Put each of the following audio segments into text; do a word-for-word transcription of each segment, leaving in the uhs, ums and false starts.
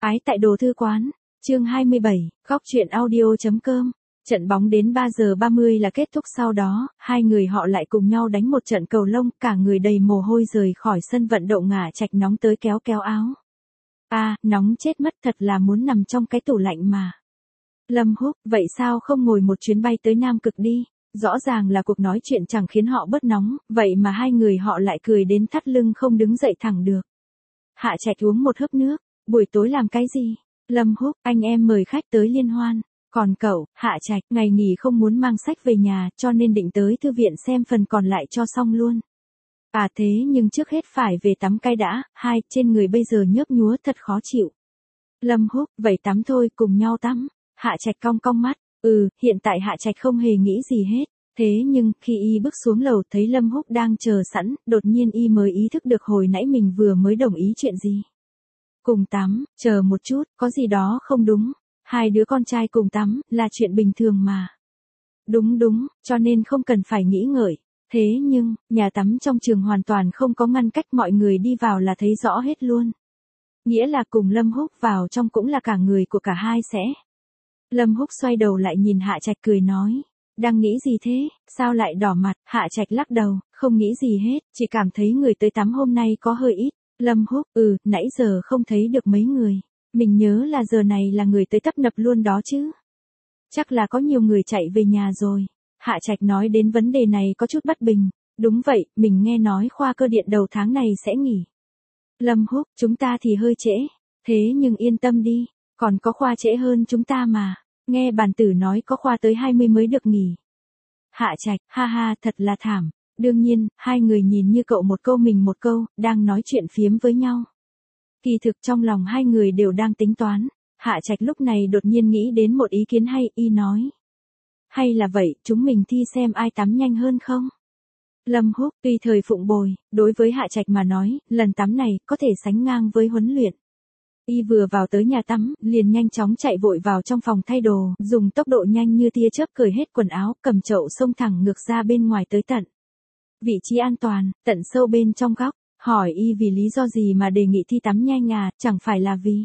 Ái tại đồ thư quán, chương hai mươi bảy, góc truyện audio.com. Trận bóng đến ba giờ ba mươi là kết thúc, sau đó, hai người họ lại cùng nhau đánh một trận cầu lông, cả người đầy mồ hôi rời khỏi sân vận động Ngả Trạch nóng tới kéo kéo áo. A, à, nóng chết mất, thật là muốn nằm trong cái tủ lạnh mà. Lâm Húc, vậy sao không ngồi một chuyến bay tới Nam Cực đi? Rõ ràng là cuộc nói chuyện chẳng khiến họ bớt nóng, vậy mà hai người họ lại cười đến thắt lưng không đứng dậy thẳng được. Hạ Trạch uống một hớp nước, buổi tối làm cái gì? Lâm Húc, anh em mời khách tới liên hoan. Còn cậu, Hạ Trạch, ngày nghỉ không muốn mang sách về nhà, cho nên định tới thư viện xem phần còn lại cho xong luôn. À thế nhưng trước hết phải về tắm cái đã, hai, trên người bây giờ nhớp nhúa thật khó chịu. Lâm Húc, vậy tắm thôi, cùng nhau tắm. Hạ Trạch cong cong mắt, ừ, hiện tại Hạ Trạch không hề nghĩ gì hết. Thế nhưng, khi y bước xuống lầu thấy Lâm Húc đang chờ sẵn, đột nhiên y mới ý thức được hồi nãy mình vừa mới đồng ý chuyện gì. Cùng tắm, chờ một chút, có gì đó không đúng. Hai đứa con trai cùng tắm, là chuyện bình thường mà. Đúng đúng, cho nên không cần phải nghĩ ngợi. Thế nhưng, nhà tắm trong trường hoàn toàn không có ngăn cách, mọi người đi vào là thấy rõ hết luôn. Nghĩa là cùng Lâm Húc vào trong cũng là cả người của cả hai sẽ. Lâm Húc xoay đầu lại nhìn Hạ Trạch cười nói. Đang nghĩ gì thế, sao lại đỏ mặt? Hạ Trạch lắc đầu, không nghĩ gì hết, chỉ cảm thấy người tới tắm hôm nay có hơi ít. Lâm Húc, ừ, nãy giờ không thấy được mấy người. Mình nhớ là giờ này là người tới tấp nập luôn đó chứ. Chắc là có nhiều người chạy về nhà rồi. Hạ Trạch nói đến vấn đề này có chút bất bình. Đúng vậy, mình nghe nói khoa cơ điện đầu tháng này sẽ nghỉ. Lâm Húc, chúng ta thì hơi trễ. Thế nhưng yên tâm đi, còn có khoa trễ hơn chúng ta mà. Nghe bản tử nói có khoa tới hai mươi mới được nghỉ. Hạ Trạch, ha ha, thật là thảm. Đương nhiên, hai người nhìn như cậu một câu mình một câu, đang nói chuyện phiếm với nhau. Kỳ thực trong lòng hai người đều đang tính toán. Hạ Trạch lúc này đột nhiên nghĩ đến một ý kiến hay, y nói. Hay là vậy, chúng mình thi xem ai tắm nhanh hơn không? Lâm Húc, tùy thời phụng bồi, đối với Hạ Trạch mà nói, lần tắm này có thể sánh ngang với huấn luyện. Y vừa vào tới nhà tắm, liền nhanh chóng chạy vội vào trong phòng thay đồ, dùng tốc độ nhanh như tia chớp cởi hết quần áo, cầm chậu xông thẳng ngược ra bên ngoài tới tận vị trí an toàn, tận sâu bên trong góc. Hỏi y vì lý do gì mà đề nghị thi tắm nhanh à, chẳng phải là vì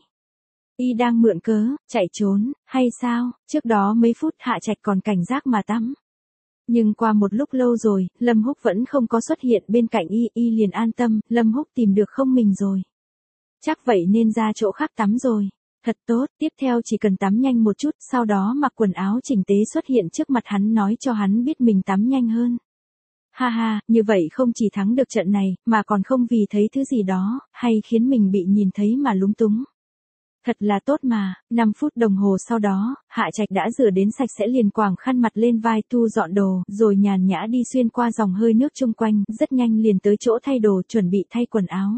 y đang mượn cớ, chạy trốn, hay sao? Trước đó mấy phút Hạ Trạch còn cảnh giác mà tắm. Nhưng qua một lúc lâu rồi, Lâm Húc vẫn không có xuất hiện bên cạnh y, y liền an tâm, Lâm Húc tìm được không mình rồi. Chắc vậy nên ra chỗ khác tắm rồi. Thật tốt, tiếp theo chỉ cần tắm nhanh một chút, sau đó mặc quần áo chỉnh tề xuất hiện trước mặt hắn nói cho hắn biết mình tắm nhanh hơn. Ha ha, như vậy không chỉ thắng được trận này, mà còn không vì thấy thứ gì đó, hay khiến mình bị nhìn thấy mà lúng túng. Thật là tốt mà, năm phút đồng hồ sau đó, Hạ Trạch đã rửa đến sạch sẽ liền quàng khăn mặt lên vai thu dọn đồ, rồi nhàn nhã đi xuyên qua dòng hơi nước chung quanh, rất nhanh liền tới chỗ thay đồ chuẩn bị thay quần áo.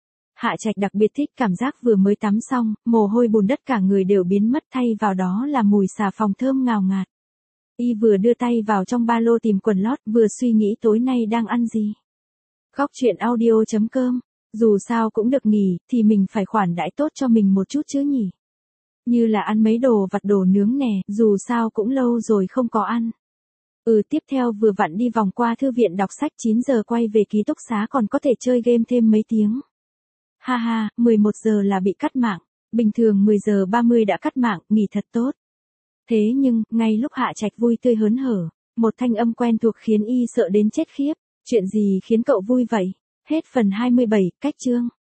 Hạ Trạch đặc biệt thích cảm giác vừa mới tắm xong, mồ hôi bùn đất cả người đều biến mất, thay vào đó là mùi xà phòng thơm ngào ngạt. Y vừa đưa tay vào trong ba lô tìm quần lót, vừa suy nghĩ tối nay đang ăn gì. Góc truyện audio.com, dù sao cũng được nghỉ, thì mình phải khoản đãi tốt cho mình một chút chứ nhỉ. Như là ăn mấy đồ vặt đồ nướng nè, dù sao cũng lâu rồi không có ăn. Ừ, tiếp theo vừa vặn đi vòng qua thư viện đọc sách, chín giờ quay về ký túc xá còn có thể chơi game thêm mấy tiếng. Ha ha, mười một giờ là bị cắt mạng, bình thường mười giờ ba mươi đã cắt mạng, nghỉ thật tốt. Thế nhưng, ngay lúc Hạ Trạch vui tươi hớn hở, một thanh âm quen thuộc khiến y sợ đến chết khiếp. Chuyện gì khiến cậu vui vậy? Hết phần hai mươi bảy, cách chương.